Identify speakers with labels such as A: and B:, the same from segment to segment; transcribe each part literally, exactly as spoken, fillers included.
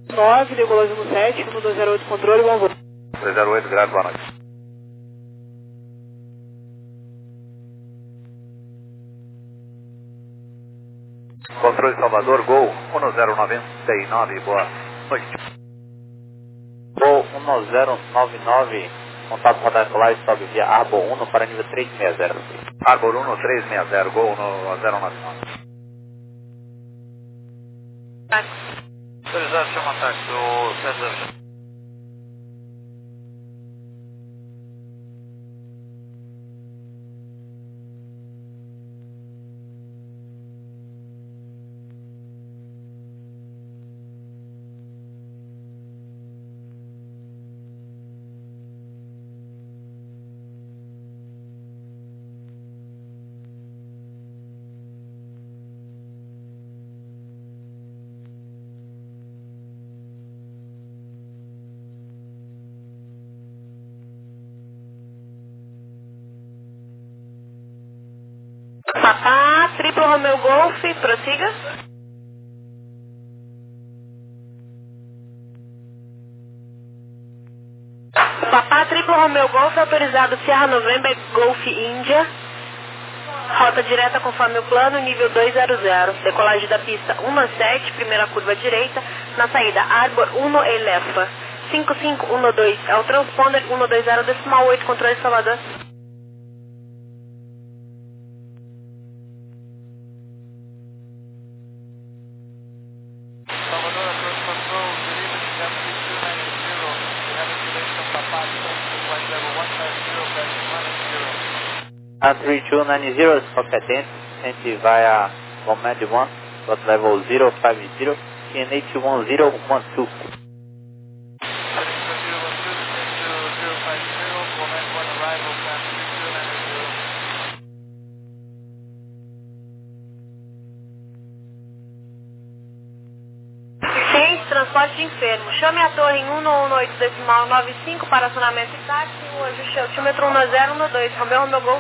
A: nove, Degolas um sete, um dois zero oito, controle, bom voo.
B: dois zero oito, grave, boa noite. Controle Salvador, Gol um zero nove nove, boa noite.
C: Gol um zero nove nove, contato radar solar, sobe via Arbor um para nível três seis zero.
B: Arbor um três seis zero, Gol um zero nove nove.
D: Autorizado, chama táxi, o César.
E: Papá, triplo Romeo Golf, prossiga. Papá, triplo Romeo Golf, autorizado Sierra November Golf Índia. Rota direta conforme o plano, nível dois zero zero. Decolagem da pista um sete, primeira curva à direita. Na saída, Arbor um Elefa. cinco cinco um dois é o transponder um dois zero decimal oito, controle Salvador.
D: Salvador, approach control, delivery F C two nine zero. We have a delay from Papa, descent flight level one five zero, passing one zero.
C: A three two nine zero, qualquer dentro, sente via Command one, got level zero five zero, T N H one zero one two.
D: Heading for zero one two, descent to zero five zero, command one arrival, plan three two nine zero.
E: Gente, transporte de enfermo. Chame a torre em um um oito decimal nove cinco para acionamento e táxi. O ajuste altímetro um zero um dois. Romeu Romeu Golf.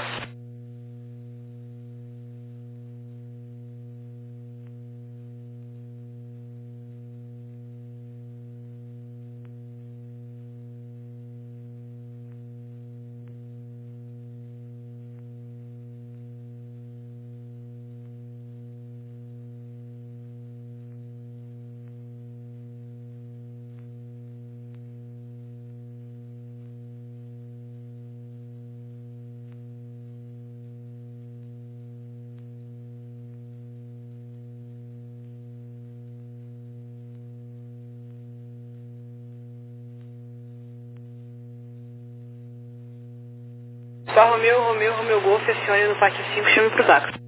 E: Só Romeu, Romeu, Romeu Golf, acione no pátio cinco, chame pro táxi.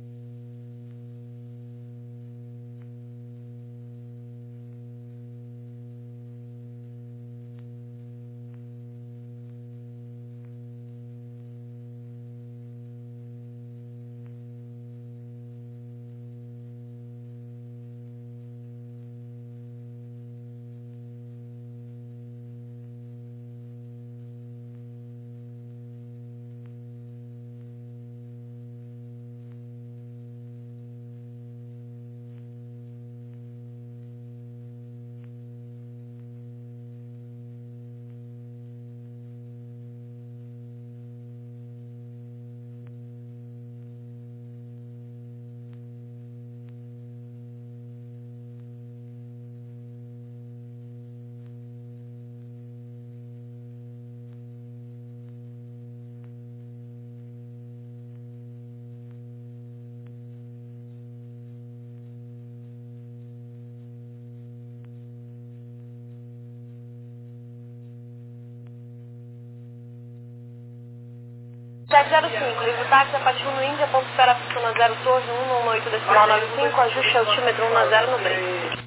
E: sete zero cinco, livre táxi, Apache um Índia, ponto espera pista um zero, torre um um oito decimal nove cinco, ajuste altímetro um zero no break.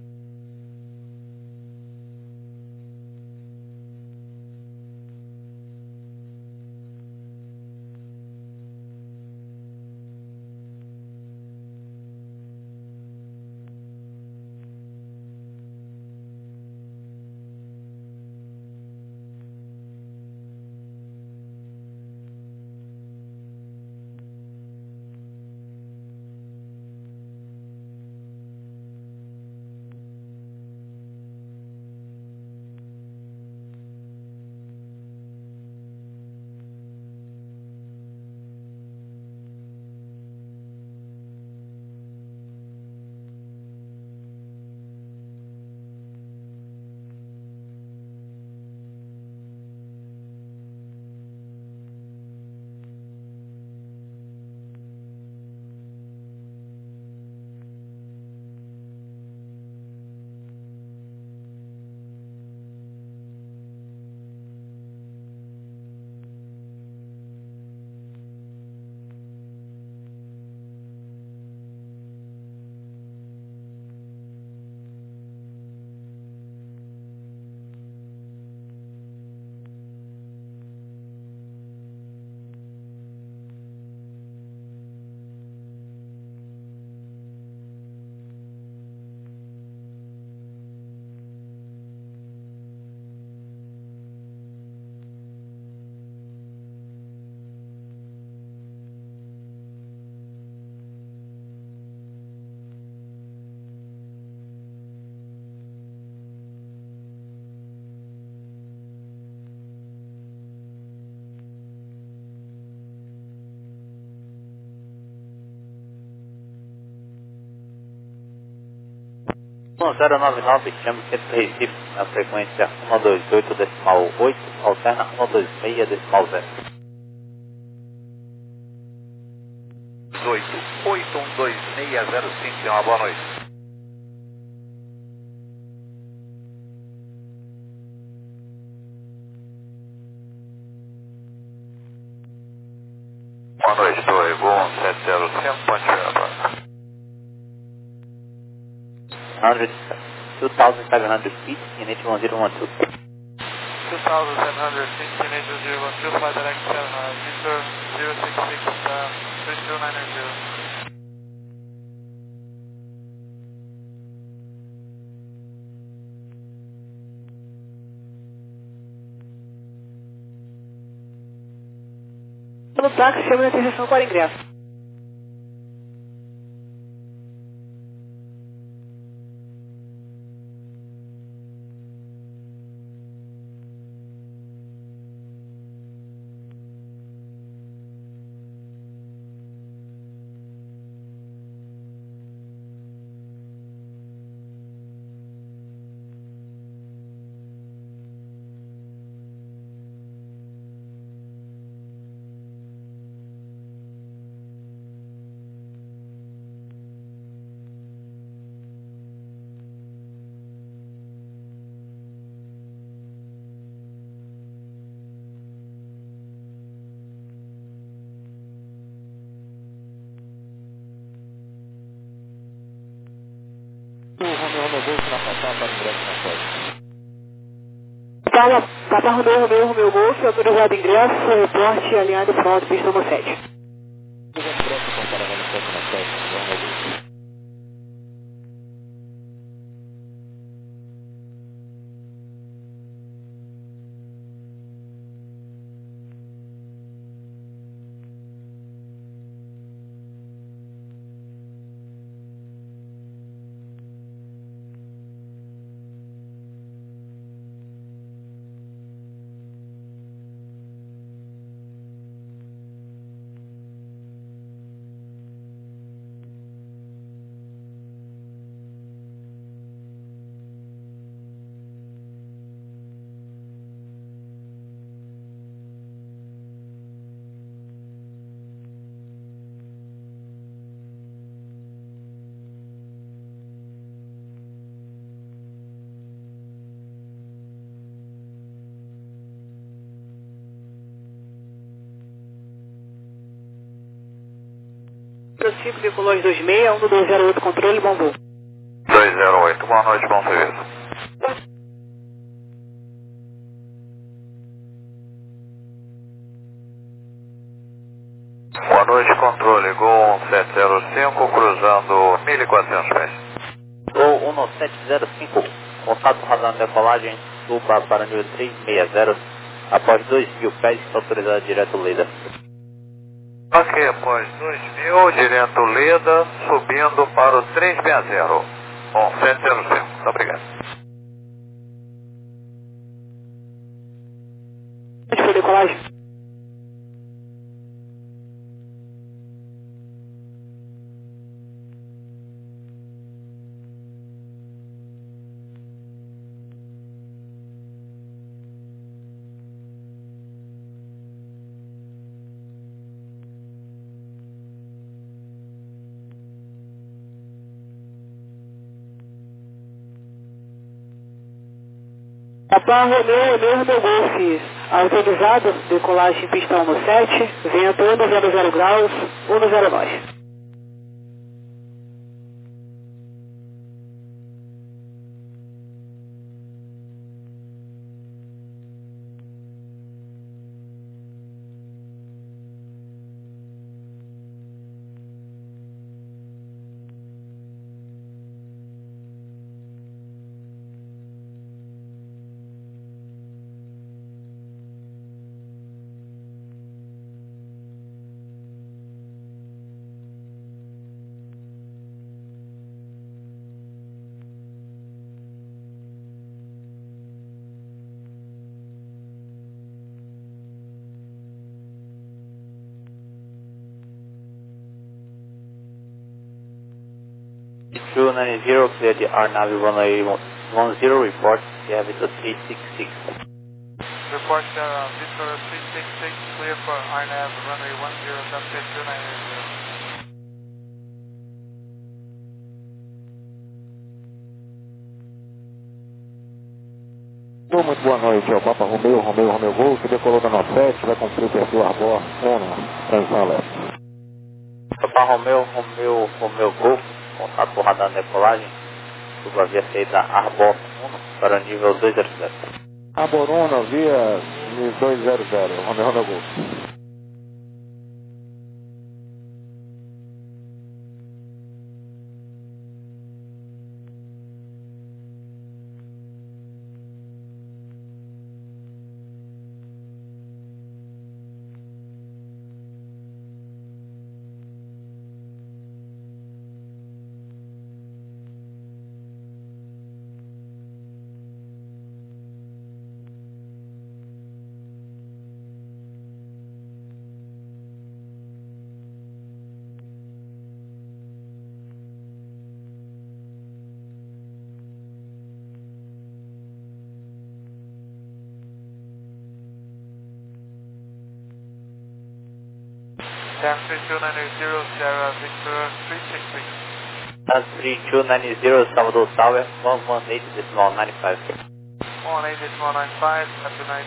C: um zero nove nove, chame centro Recife, na frequência um dois oito decimal oito, alterna um dois seis decimal zero.
B: oito oito um dois seis zero cinco, uma boa noite. Boa noite, Torre Gol um sete zero cinco, ponte Verapaz.
C: two thousand seven hundred feet, N H one zero one two.
D: two thousand seven hundred feet, N H one zero one two, flight direct seven, uh, Victor zero six six, uh, three two nine zero.
A: Pelo táxi, chama a atenção para ingresso. Calma, Papa Romeu, Romeu, Romeu Golf, autorizado ingresso, reporte alinhado pronto, pista número sete. Prossigo, Bicolões dois seis, um dois zero oito, controle, bom voo.
B: dois zero oito, boa noite, bom serviço. Boa noite, controle, Gol um sete zero cinco, cruzando mil e quatrocentos pés.
C: Gol um sete zero cinco, contato radar decolagem, suba para nível três seis zero, após dois mil pés, autorizado direto Leda.
B: Ok, após dois mil, direto Leda, subindo para o três seis zero, um sete zero cinco, muito obrigado.
A: Onde foi a decolagem? Papa Romeu, Romeu, Romeu Golf, autorizado, decolagem pista um sete, vento um zero zero graus, um zero nove.
C: two nine zero, clear the R Navi runway one zero, report, you have it to three six six.
D: Report uh, Victor three six six, clear for R N A V runway one zero, subject two nine zero.
F: Muito boa noite, é o Papa Romeo, Romeo, Romeo Golf, decolou da nove sete, vai cumprir o perfil Arbor, Ana, transição leste.
C: Papa Romeo, Romeo, Romeo Golf, contato com radar de decolagem, curva via saída Arbor um para o nível dois zero zero.
F: Arbor um, via dois zero zero, Romeo, Romeo Golf.
D: ten three two nine zero, Sierra Victor three six six.
C: ten three two nine zero, Salvador Tower, one one eight decimal nine five.
D: one eight decimal nine five, happy night.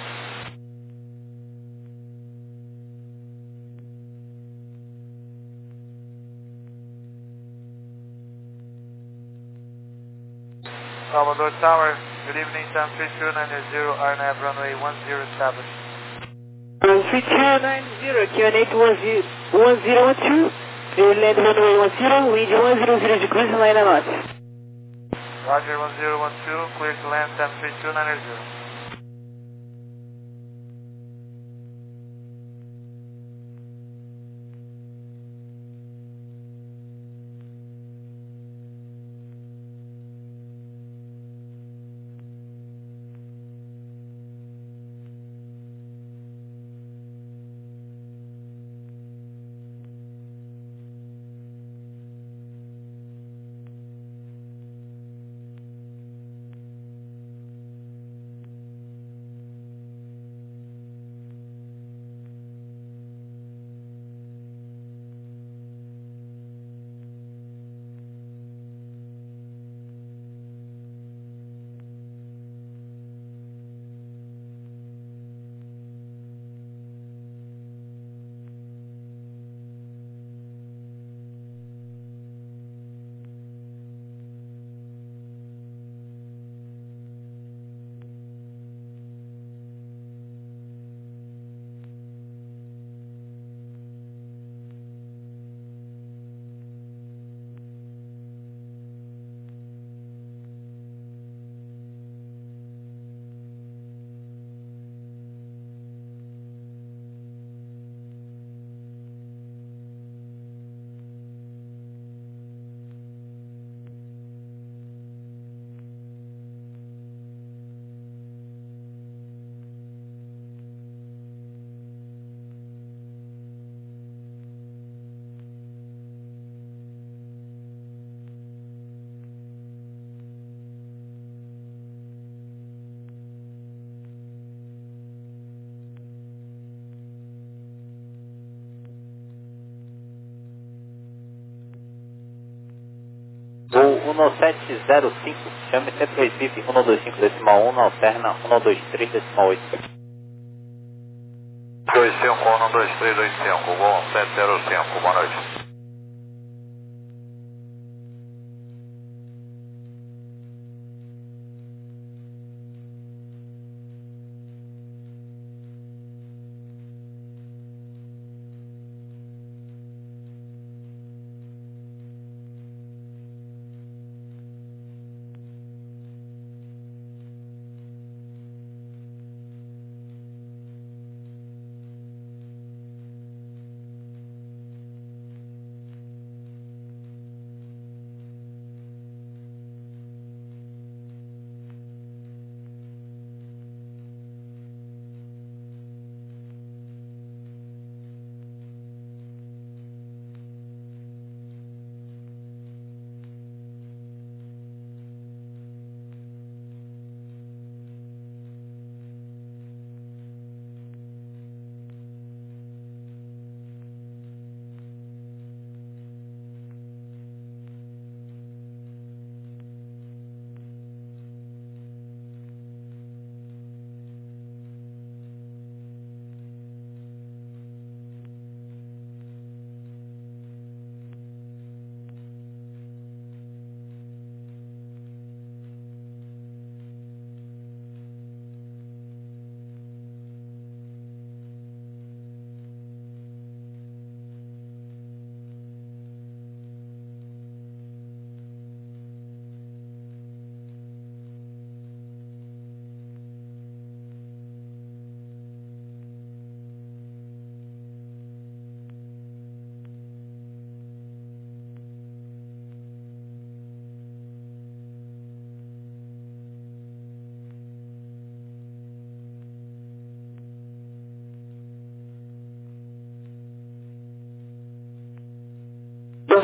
D: Salvador Tower, good evening, ten three two nine zero, R N A V runway one zero established.
A: three two nine zero, Q N eight one zero one two, clear land runway one zero, wind one zero zero de cruise line and north.
D: Roger one zero one two, clear to land ten three two nine zero.
C: Voo um sete zero cinco, chame Centro Recife um dois cinco decimal um, alterna um dois três decimal oito.
B: dois cinco um dois três dois cinco, voo um sete zero cinco, boa noite.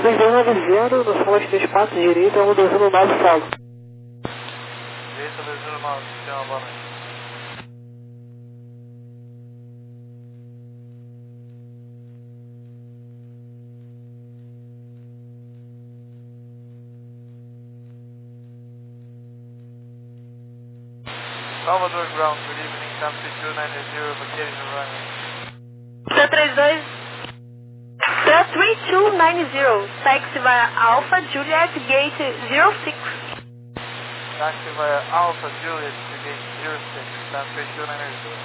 A: três dois nove zero, no solo três quatro, direita, um dois um nove solo.
D: Direita dois um nove, tem uma boa noite. Salvador Ground, good evening, Sam three two nine zero, vacation runway.
E: C três dois, C três two nine zero, taxi via Alpha Juliet Gate zero six.
D: Taxi via Alpha Juliet to gate zero six, Sam three two nine zero.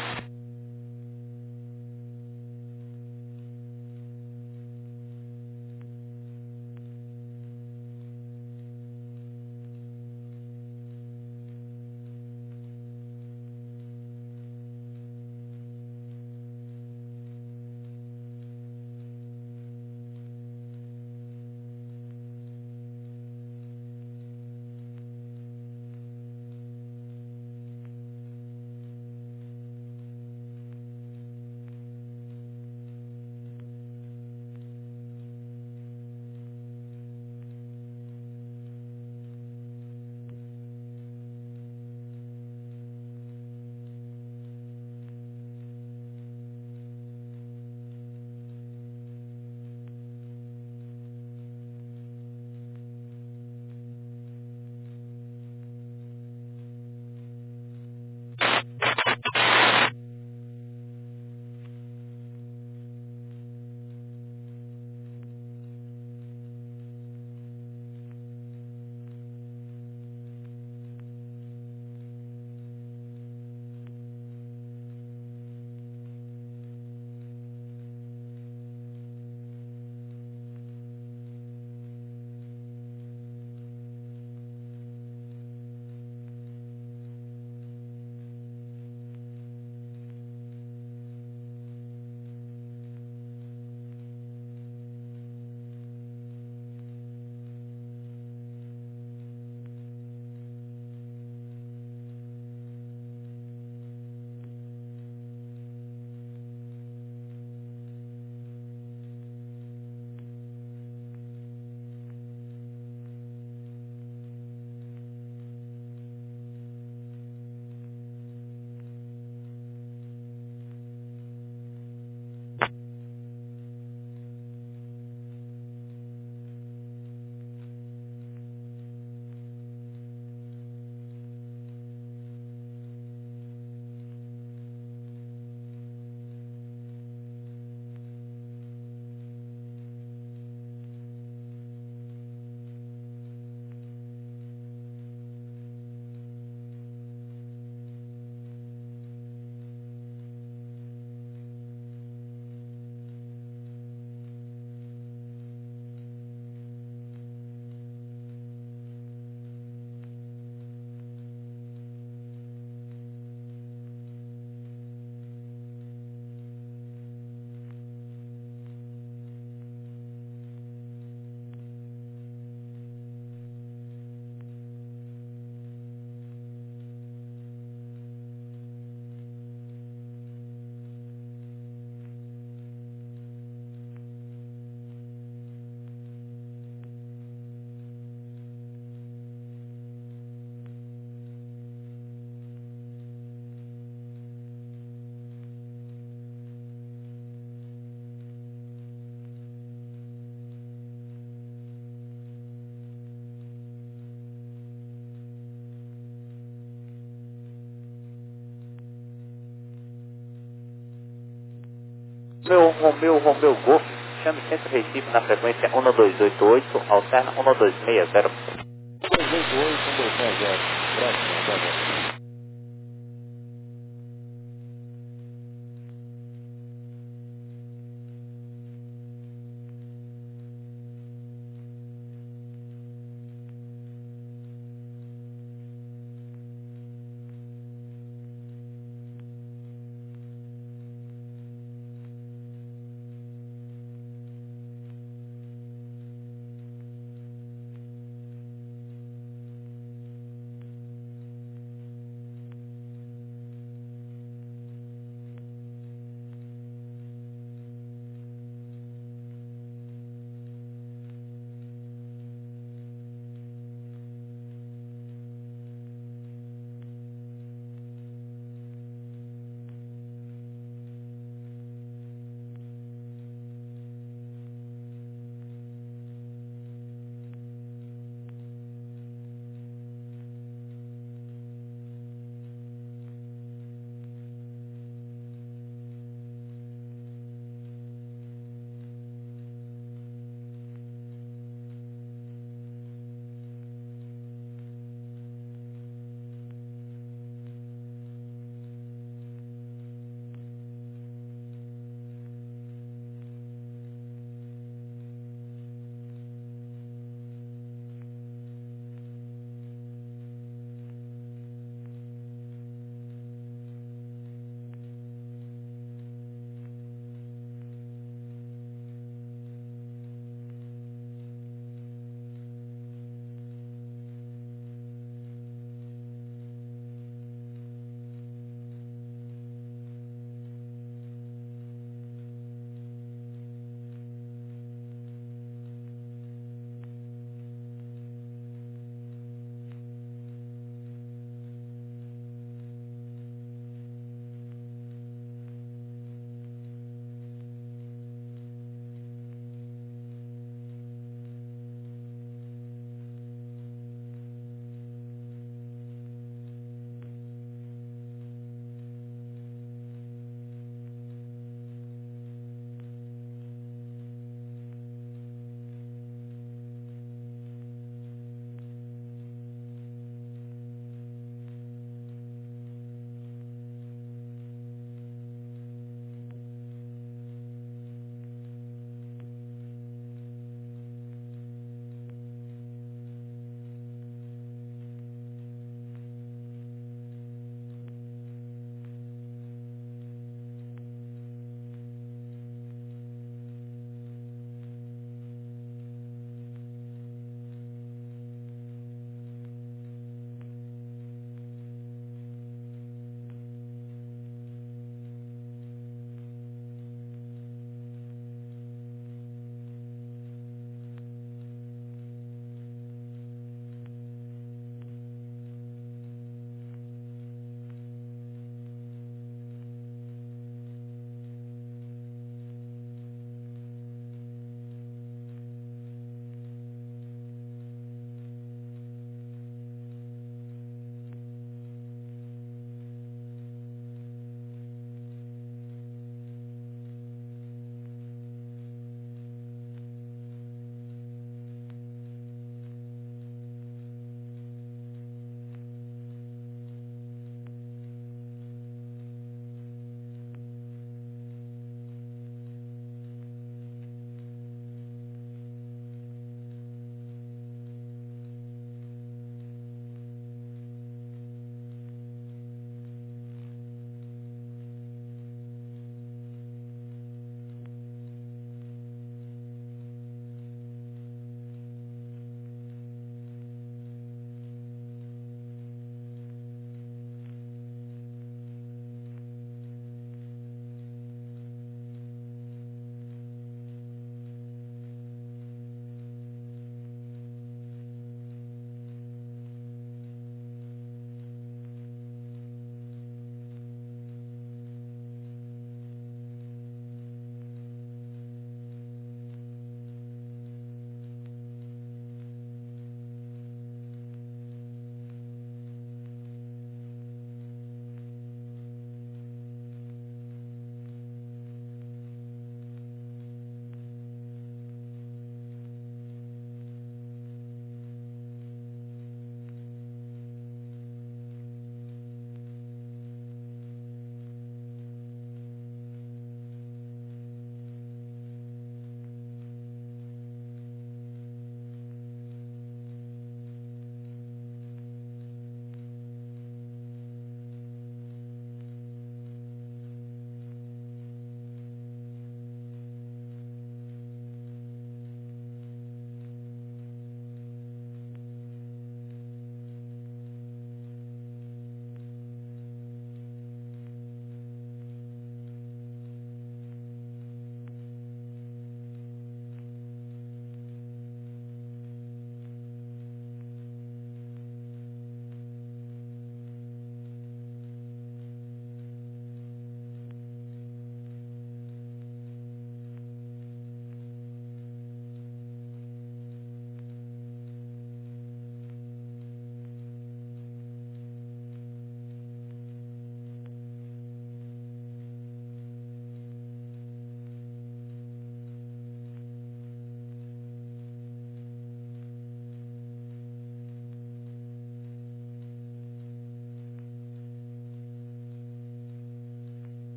C: Meu Romeu, Romeu Golf, chame Centro Recife na frequência um dois oito oito, alterna um dois seis zero.
F: um dois oito oito, um dois seis zero. Próximo, tá bom.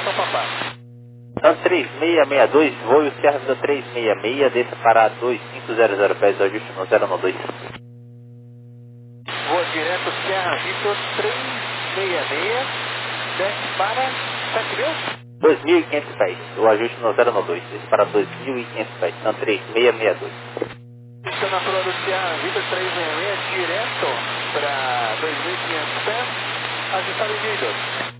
D: direção Papá.
C: Então três seis seis dois, voo Serra Vida três seis seis, desça para dois cinco zero zero, pés ajuste no zero nove dois.
D: Voo direto Serra Vitor três seis seis, desce para sete mil?
C: dois mil e quinhentos pés, o ajuste no zero nove dois, desça para dois mil e quinhentos pés, então três seis seis dois.
D: Está na prova do Serra Vitor três seis seis, direto para dois mil e quinhentos pés, ajustado em nível.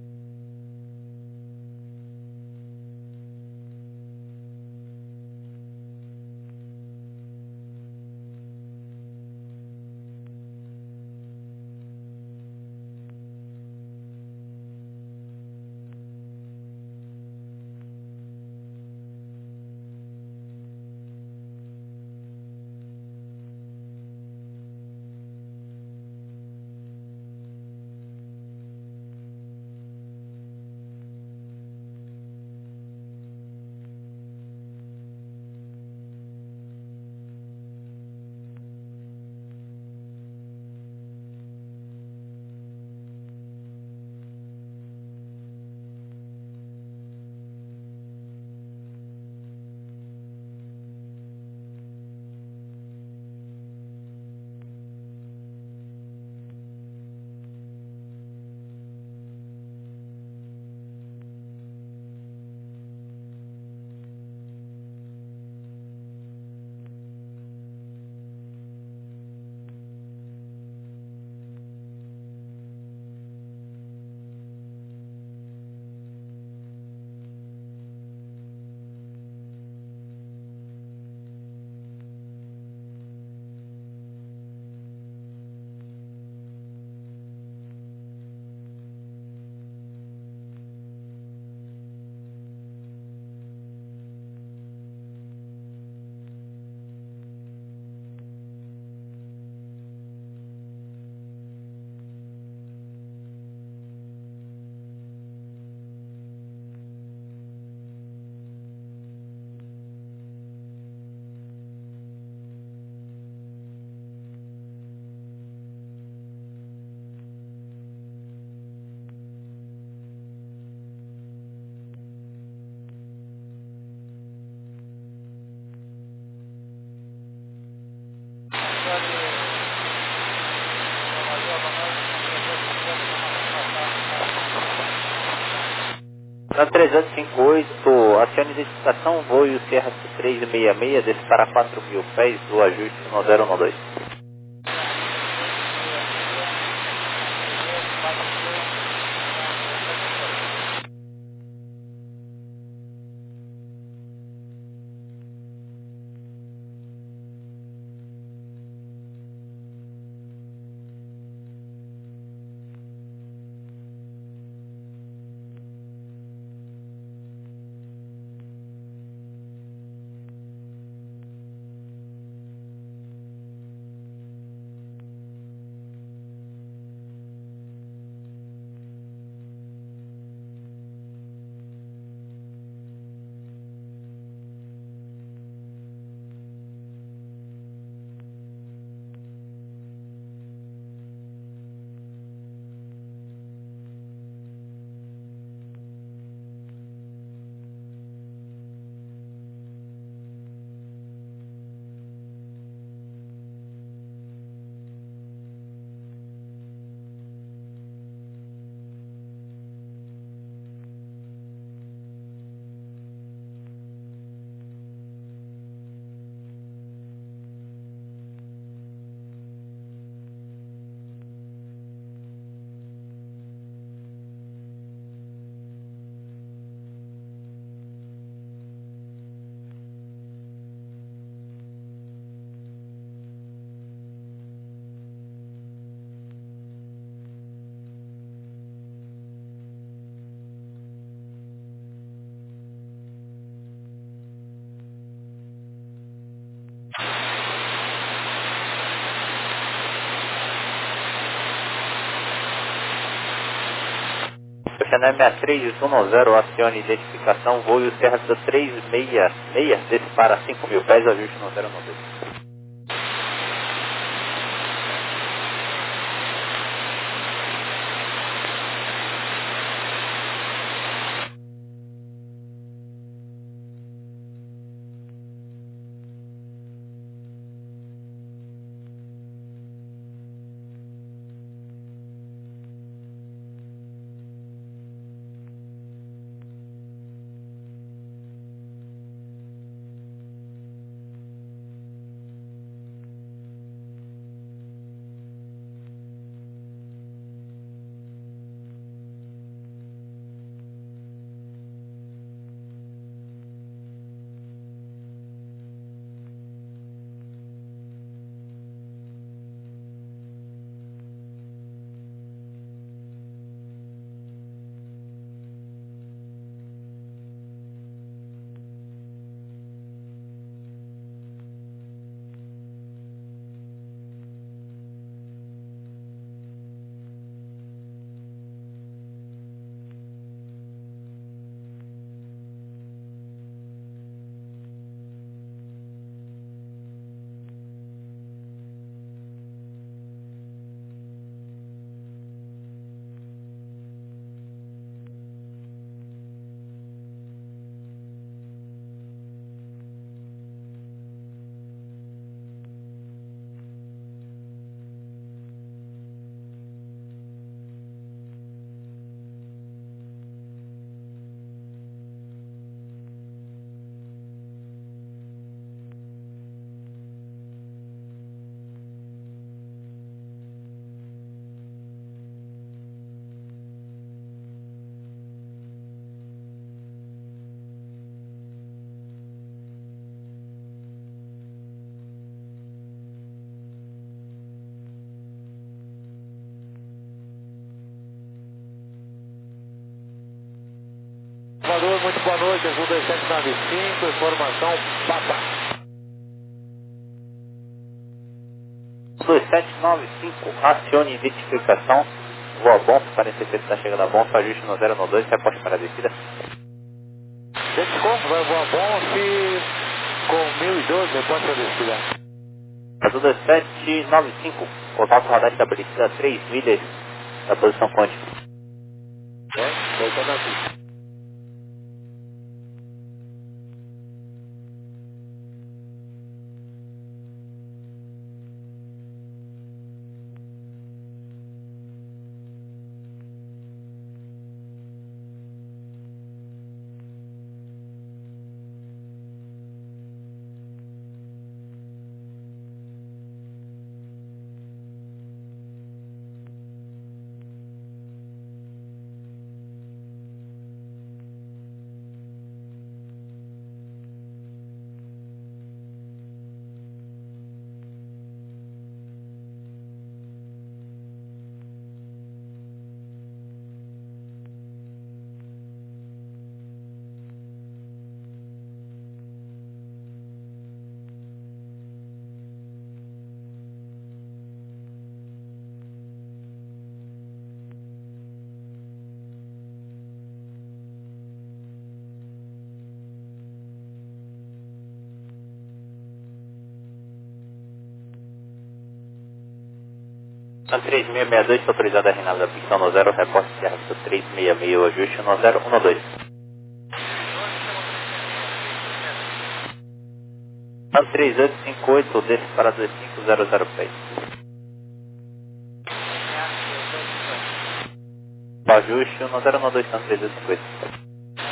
C: Na trezentos e cinquenta e oito, acione identificação, voo Serra três seis seis, desce para quatro mil pés, o ajuste no zero nove dois. Chanel seis três um zero, acione identificação, voo Serra três seis seis, desce para cinco mil pés, ajuste no zero nove dois.
F: muito boa noite, Azul dois sete nove cinco, informação Papa.
C: dois sete nove cinco, acione identificação, voa bom, quarenta e sete está chegando a bom, ajuste no zero no dois, reporte para a descida.
F: Desconto, vai voar bom, se com mil e doze, reporte para a descida.
C: Azul dois sete nove cinco, contato radar estabelecido a três milhas da posição Conde.
F: É, voltando aqui.
C: São três seis seis dois, está autorizada a renada da pista no zero, reporte de arrasto três seis seis, ajuste no zero um dois. São três oito cinco oito, desce para dois cinco zero zero pés. Ajuste no zero um dois, são três oito cinco oito.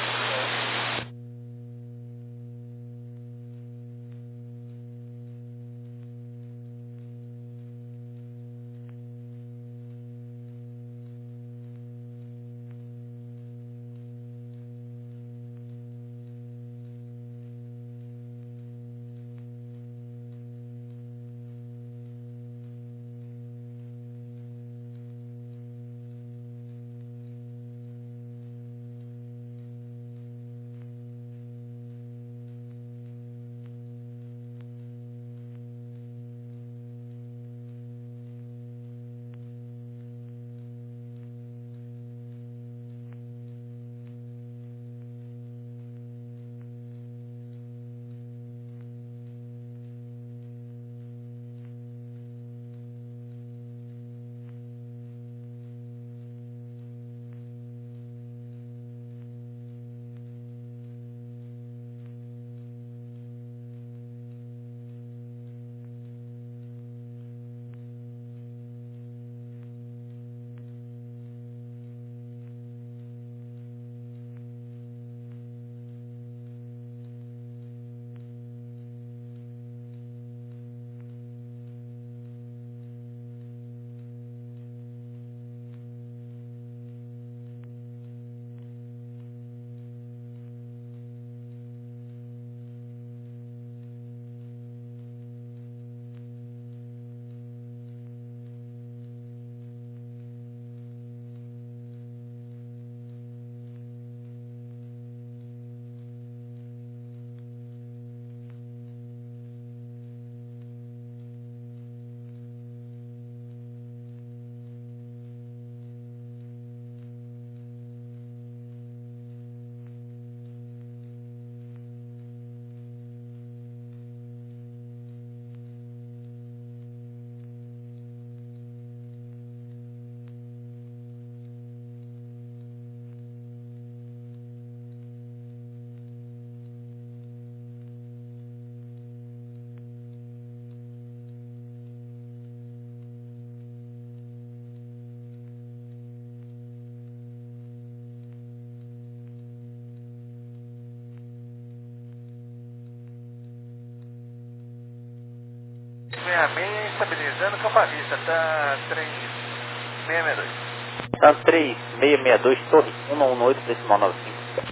D: seis seis, estabilizando Campo à Vista, tá três seis seis dois.
C: Tá três seis seis dois, torre um um oito, decimal nove cinco.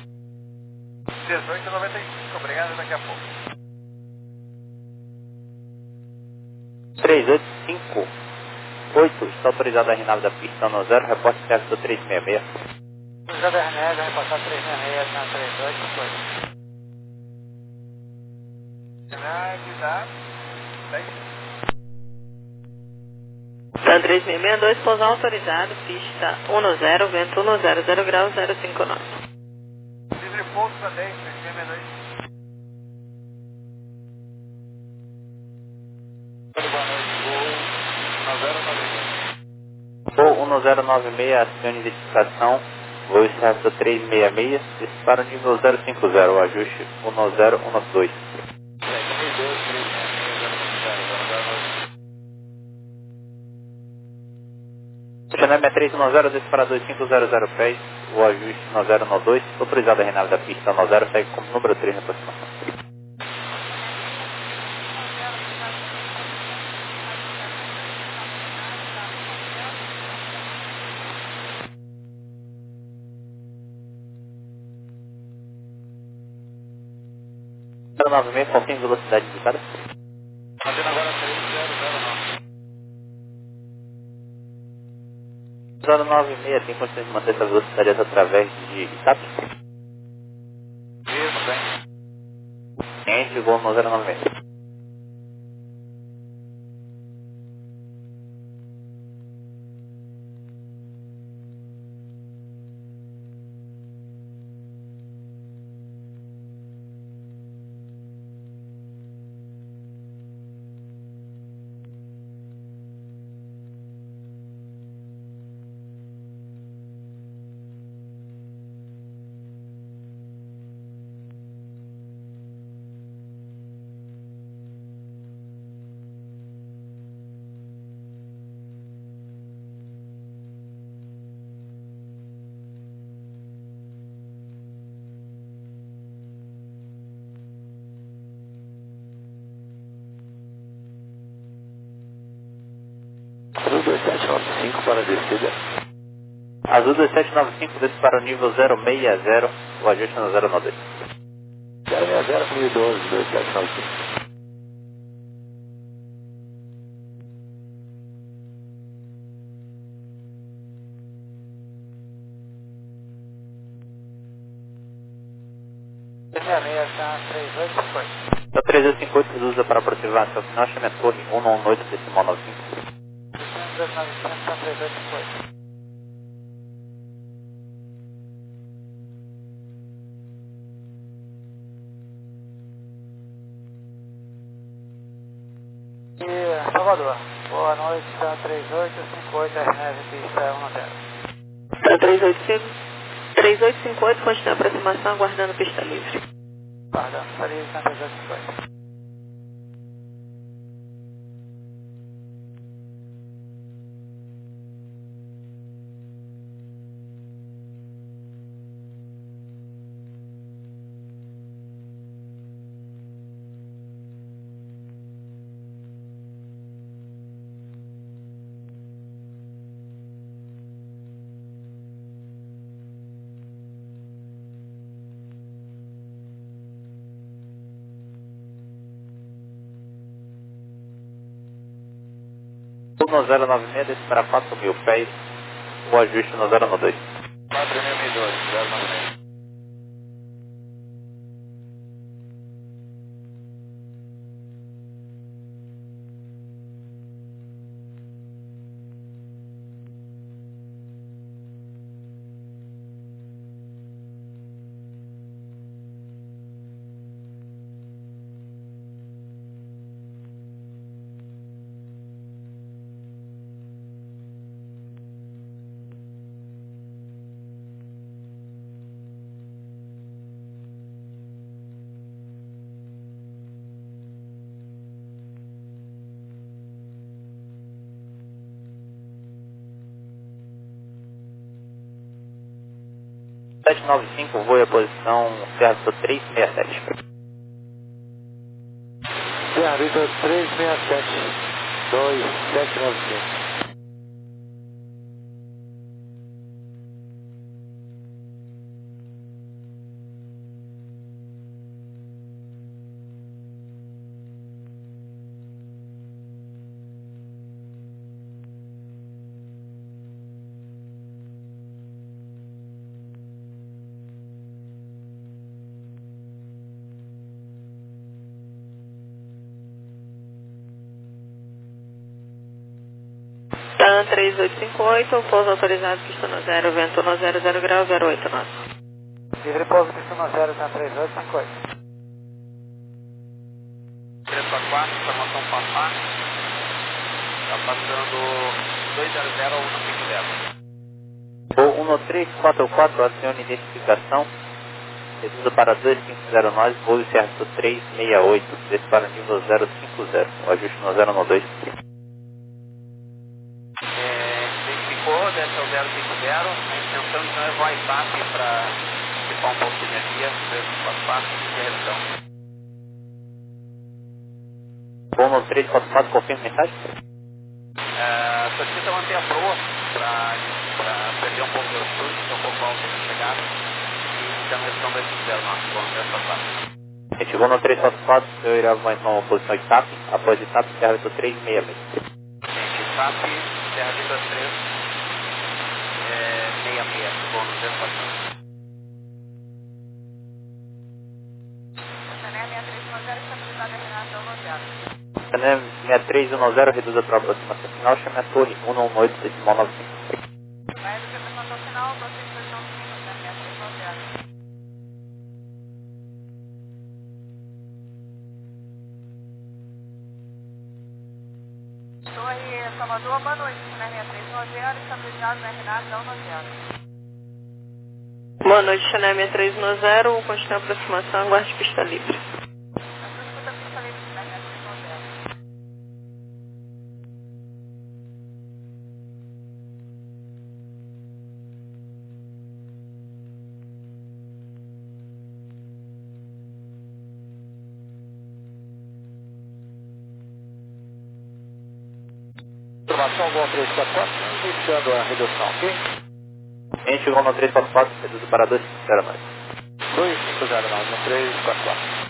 D: dezoito noventa e cinco, obrigado, daqui a pouco.
C: três oito cinco oito, está autorizada a renada da pista no zero, reporte certo três seis seis.
D: José Bernese, vai passar três seis seis na três dois, foi. Bernese, dá dez.
E: Tá três seis seis dois, pousão autorizado, pista um zero, vento um zero zero graus, zero cinco nove.
D: Livre pouso para dez, três seis seis dois. Boa noite, voo um zero nove seis.
C: Voo um zero nove seis, acione identificação, voo certo três seis seis, disparo nível zero cinco zero, ajuste um zero um dois. Channel seis três um zero, dispara dois cinco zero zero pés, o ajuste um zero um dois, autorizado a renave da pista um zero, segue como número três na aproximação. zero nove seis, confirme velocidade indicada.
D: Mantendo agora três zero zero nove.
C: zero nove seis tem condições de manter essa velocidade através de Itap?
D: Isso, bem.
C: Entre voo no zero nove seis.
F: Azul dois sete nove cinco para a descida.
C: Azul dois sete nove cinco, desce para o nível zero seis zero, o ajuste no zero nove dois.
F: zero seis zero, mil e doze, dois sete nove cinco.
D: três seis seis, está três oito, foi.
C: O três oito cinco oito usa para aproximação final, chama torre um um oito decimal nove cinco.
D: zero nove zero, está três oito, foi. E Salvador, boa noite, está três oito cinco oito, R nove, pista um zero.
E: Tá três oito cinco, três oito cinco oito, continua a aproximação, aguardando pista livre.
D: Guardando, está livre, está três oito cinco oito.
C: um zero nove seis, desce para quatro mil pés, o ajuste no zero nove dois.
D: quatro mil e dois, zero nove seis.
C: sete nove cinco, voe a posição certo três seis sete.
F: Serra Vitor três seis sete, dois sete nove cinco.
E: TAM três oito cinco oito, pouso autorizado, pista no zero, vento no zero zero grau, zero oito nós.
G: Livre pouso, pista no zero, TAM três oito cinco oito.
B: três quatro quatro, formação Papá. Está passando dois zero zero a um cinco zero.
C: O um três quatro quatro, acione identificação. Reduza para dois cinco zero nós, voo certo três seis oito, desce para nível zero cinco zero, o ajuste no zero no dois.
B: É, identificou, desce ao zero cinco zero, a intenção então é voar I T A P para equipar um pouco de energia, três quatro quatro, e redução.
C: O um três quatro quatro, confirma a mensagem?
B: É, solicita manter a proa para perder um pouco de altitude, que é um pouco alto na chegada, e da redução dois cinco zero nós, vamos três quatro quatro.
C: A gente chegou no três quatro quatro, eu irá voar então a posição I T A P, após I T A P, serra do três seis seis.
B: Gente, I T A P, Serra Vitor três, é, seis seis, voo no três quatro quatro.
C: Cané seis três um zero, reduza para a aproximação final, chame a torre um um oito, decimal nove cinco.
D: Vai do que aproximação final, aproximação cinco, né? seis três um zero. Torre Salvador, boa noite, né? seis três um zero, estabilizado na Renata, um zero.
E: Boa noite, Chané seis três um zero, continua a aproximação, aguarde pista livre.
G: Informação, Gol três quatro quatro, iniciando a redução, ok?
C: A gente chegou no três quatro quatro, reduza para dois cinco zero nós.
G: dois cinco zero nove, no três quatro quatro.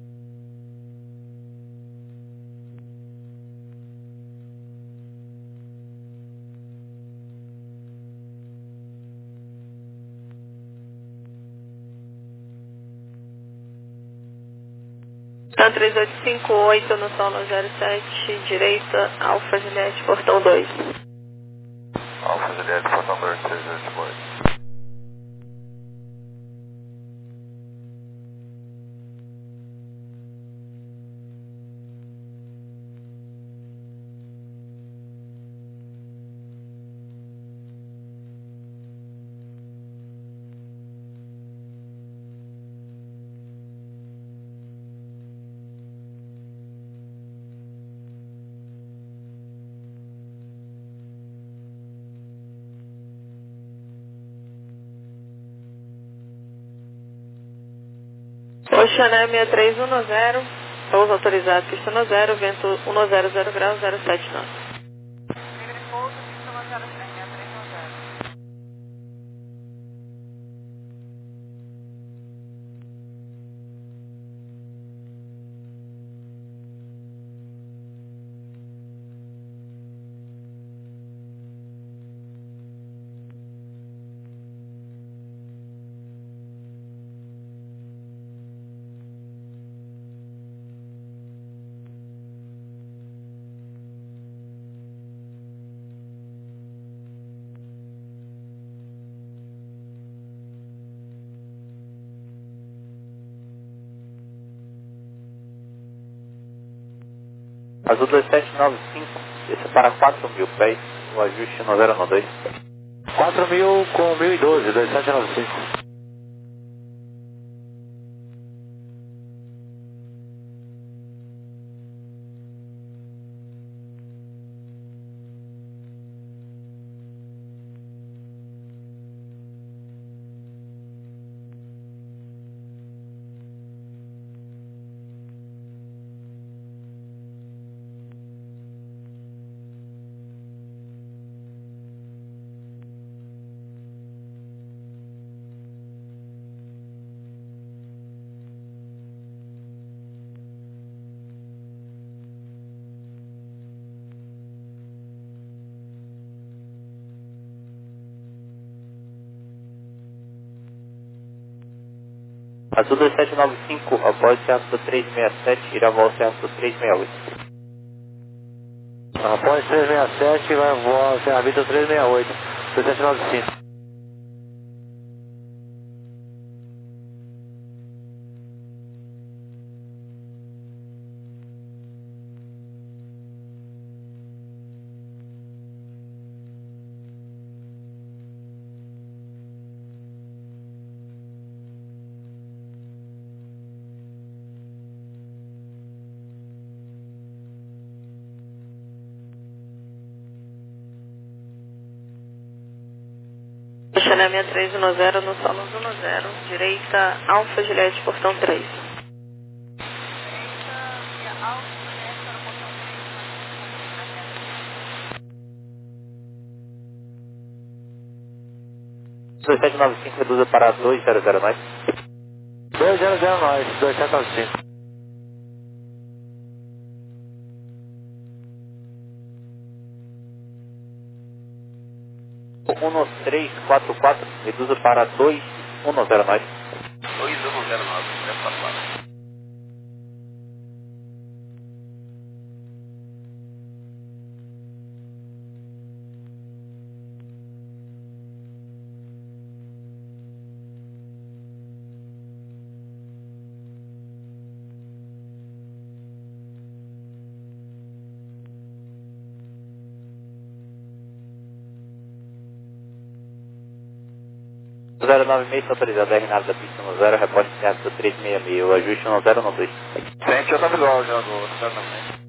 E: TAM três oito cinco oito no solo zero sete, direita, Alfa Juliette, portão dois.
B: Alfa Juliette, portão dois, três oito oito.
E: Oxané seis três um zero, pouso autorizado, pista no zero, vento um zero zero grau, zero sete nós.
D: Livre pouso, pista no zero três, seis três um zero.
C: Azul dois sete nove cinco, desce para quatro mil pés, o ajuste no zero no dois.
G: quatro mil com mil e doze, dois sete nove cinco.
C: Azul dois sete nove cinco, após certo do três seis sete, irá voar certo do três seis oito.
G: Após trezentos e sessenta e sete, vai voar Serra Vitor trezentos e sessenta e oito, dois sete nove cinco.
E: Estacionamento três um zero no salão um zero, direita, Alfa Juliette, portão três.
C: dois sete nove cinco reduza para dois zero zero nove.
G: dois zero zero nove, dois sete nove cinco.
C: um três quatro quatro, reduza para dois um zero nove.
B: dois um zero nove, três quatro quatro.
C: zero nove seis, autorizado R nave da pista no zero, reporte certo três seis seis, o ajuste no zero no dois.
B: Frente, eu tô visual já do zero nove seis.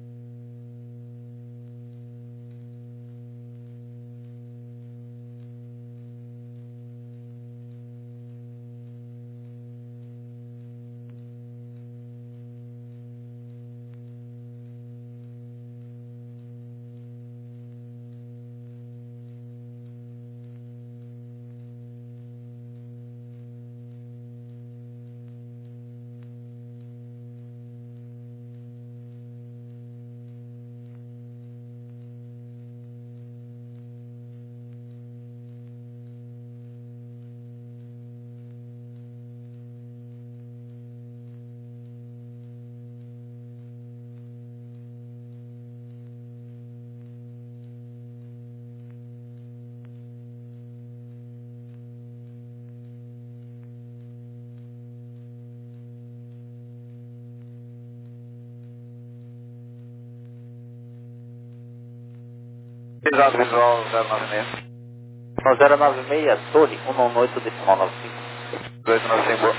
B: Exato, visual zero nove seis.
C: No zero nove seis, torre um nove oito decimal nove cinco.
B: dois nove cinco.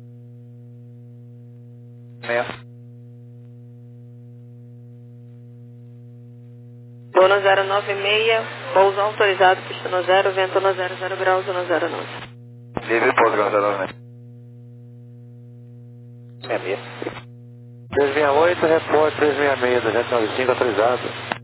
B: Meia.
E: Voo no zero nove seis, pouso autorizado, pista no zero, vento no zero zero graus no zero nove.
B: Livre pouso, zero nove seis.
C: seis seis.
G: trezentos e sessenta e oito, repórter trezentos e sessenta e seis, dois sete nove cinco, autorizado.